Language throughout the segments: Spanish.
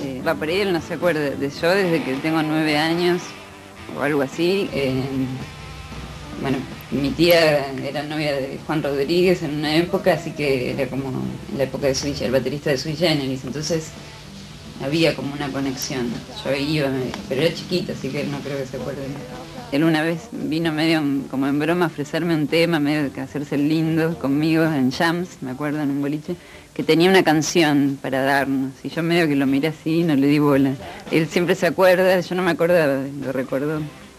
Por ahí él no se acuerda de yo desde que tengo 9 años o algo así. Bueno, mi tía era novia de Juan Rodríguez en una época, así que era como en la época de el baterista de Sui Generis, entonces había como una conexión. Yo iba, pero era chiquita, así que no creo que se acuerde. Él una vez vino medio como en broma a ofrecerme un tema, medio que hacerse el lindo conmigo en Jams, me acuerdo, en un boliche, que tenía una canción para darnos, y yo medio que lo miré así, no le di bola. Él siempre se acuerda, yo no me acordaba, lo recordó.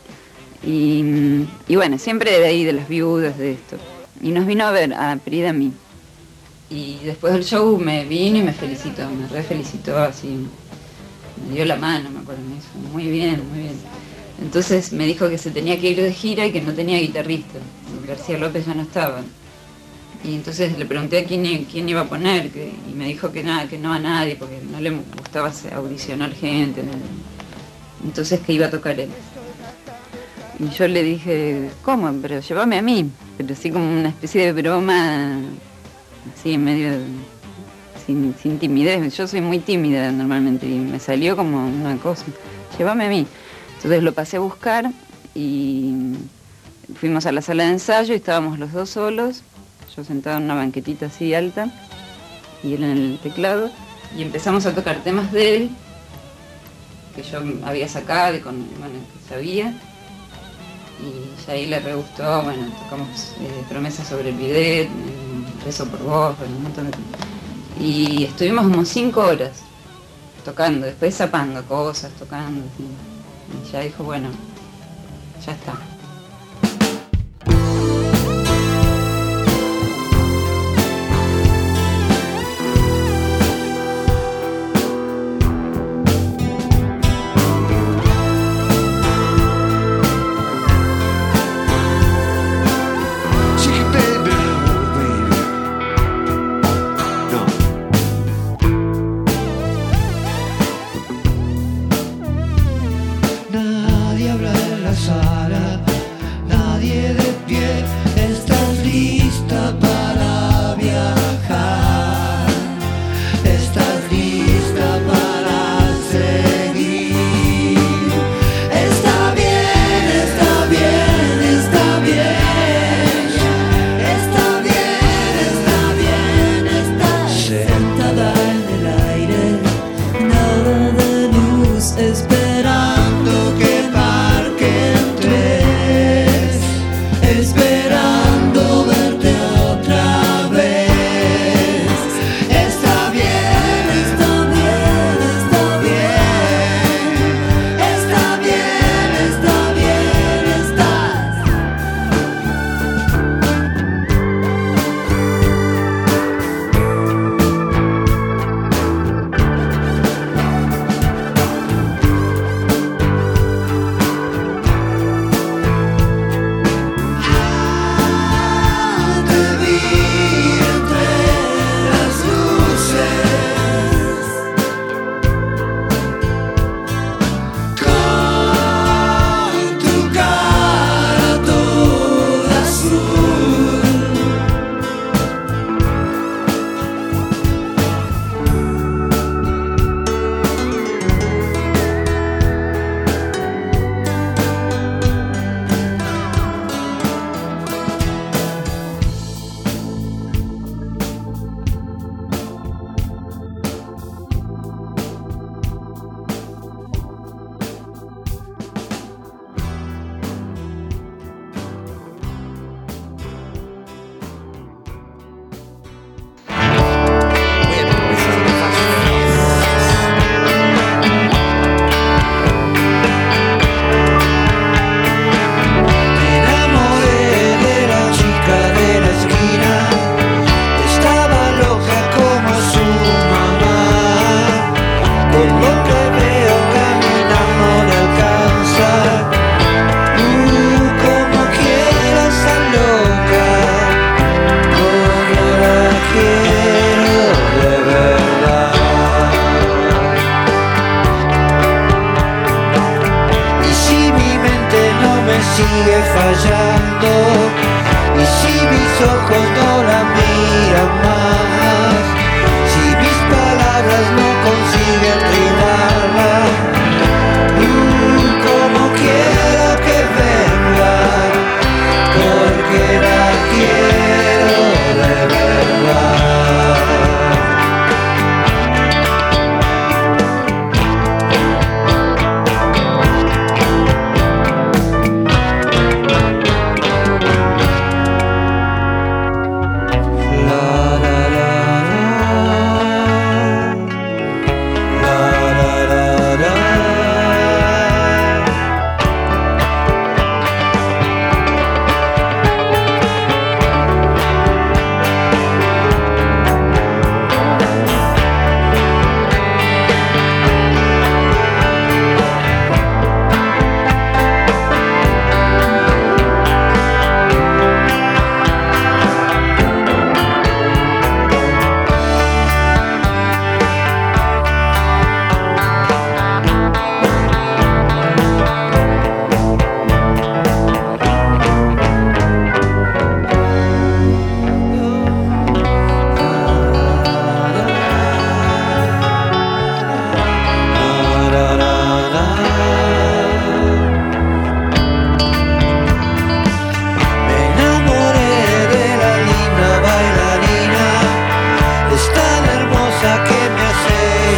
Y bueno, siempre de ahí, de las viudas, de esto. Y nos vino a ver, a Prida a mí. Y después del show me vino y me felicitó, me re felicitó así, me dio la mano, me acuerdo, me dijo, muy bien, muy bien. Entonces me dijo que se tenía que ir de gira y que no tenía guitarrista, García López ya no estaba. Y entonces le pregunté a quién iba a poner, y me dijo que nada, que no a nadie, porque no le gustaba audicionar gente, ¿no? Entonces que iba a tocar él. Y yo le dije, ¿cómo? Pero llévame a mí, pero así como una especie de broma, así en medio, sin timidez. Yo soy muy tímida normalmente y me salió como una cosa, llévame a mí. Entonces lo pasé a buscar y fuimos a la sala de ensayo y estábamos los dos solos, yo sentada en una banquetita así alta y él en el teclado, y empezamos a tocar temas de él que yo había sacado y que sabía. Y ya ahí le re gustó, bueno, tocamos Promesas sobre el bidet, Beso por vos, un montón de cosas. Y estuvimos como 5 horas tocando, después zapando cosas, tocando. Y ya dijo, bueno, ya está. sigue fallando, y si mis ojos no la miran más, si mis palabras no consiguen rimar.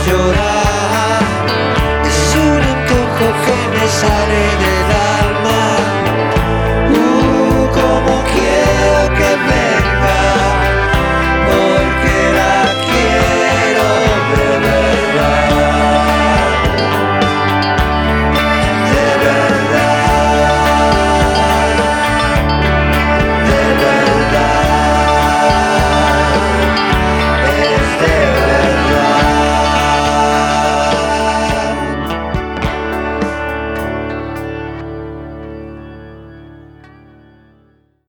llorar.